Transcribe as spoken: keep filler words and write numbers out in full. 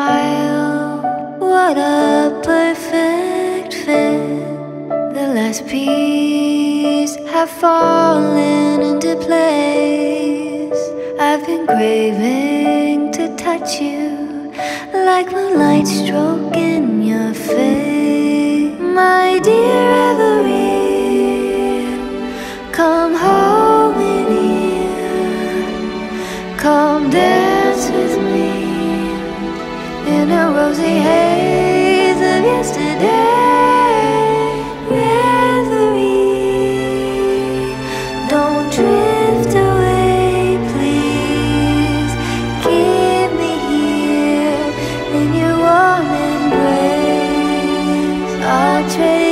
smile, what a perfect fit. The last piece have fallen into place. I've been craving to touch you, like moonlight stroking your face. My dear Everine, come hold me near, come dance with me in a rosy haze of yesterday. Reverie, don't drift away, please. Keep me here in your warm embrace. I'll trade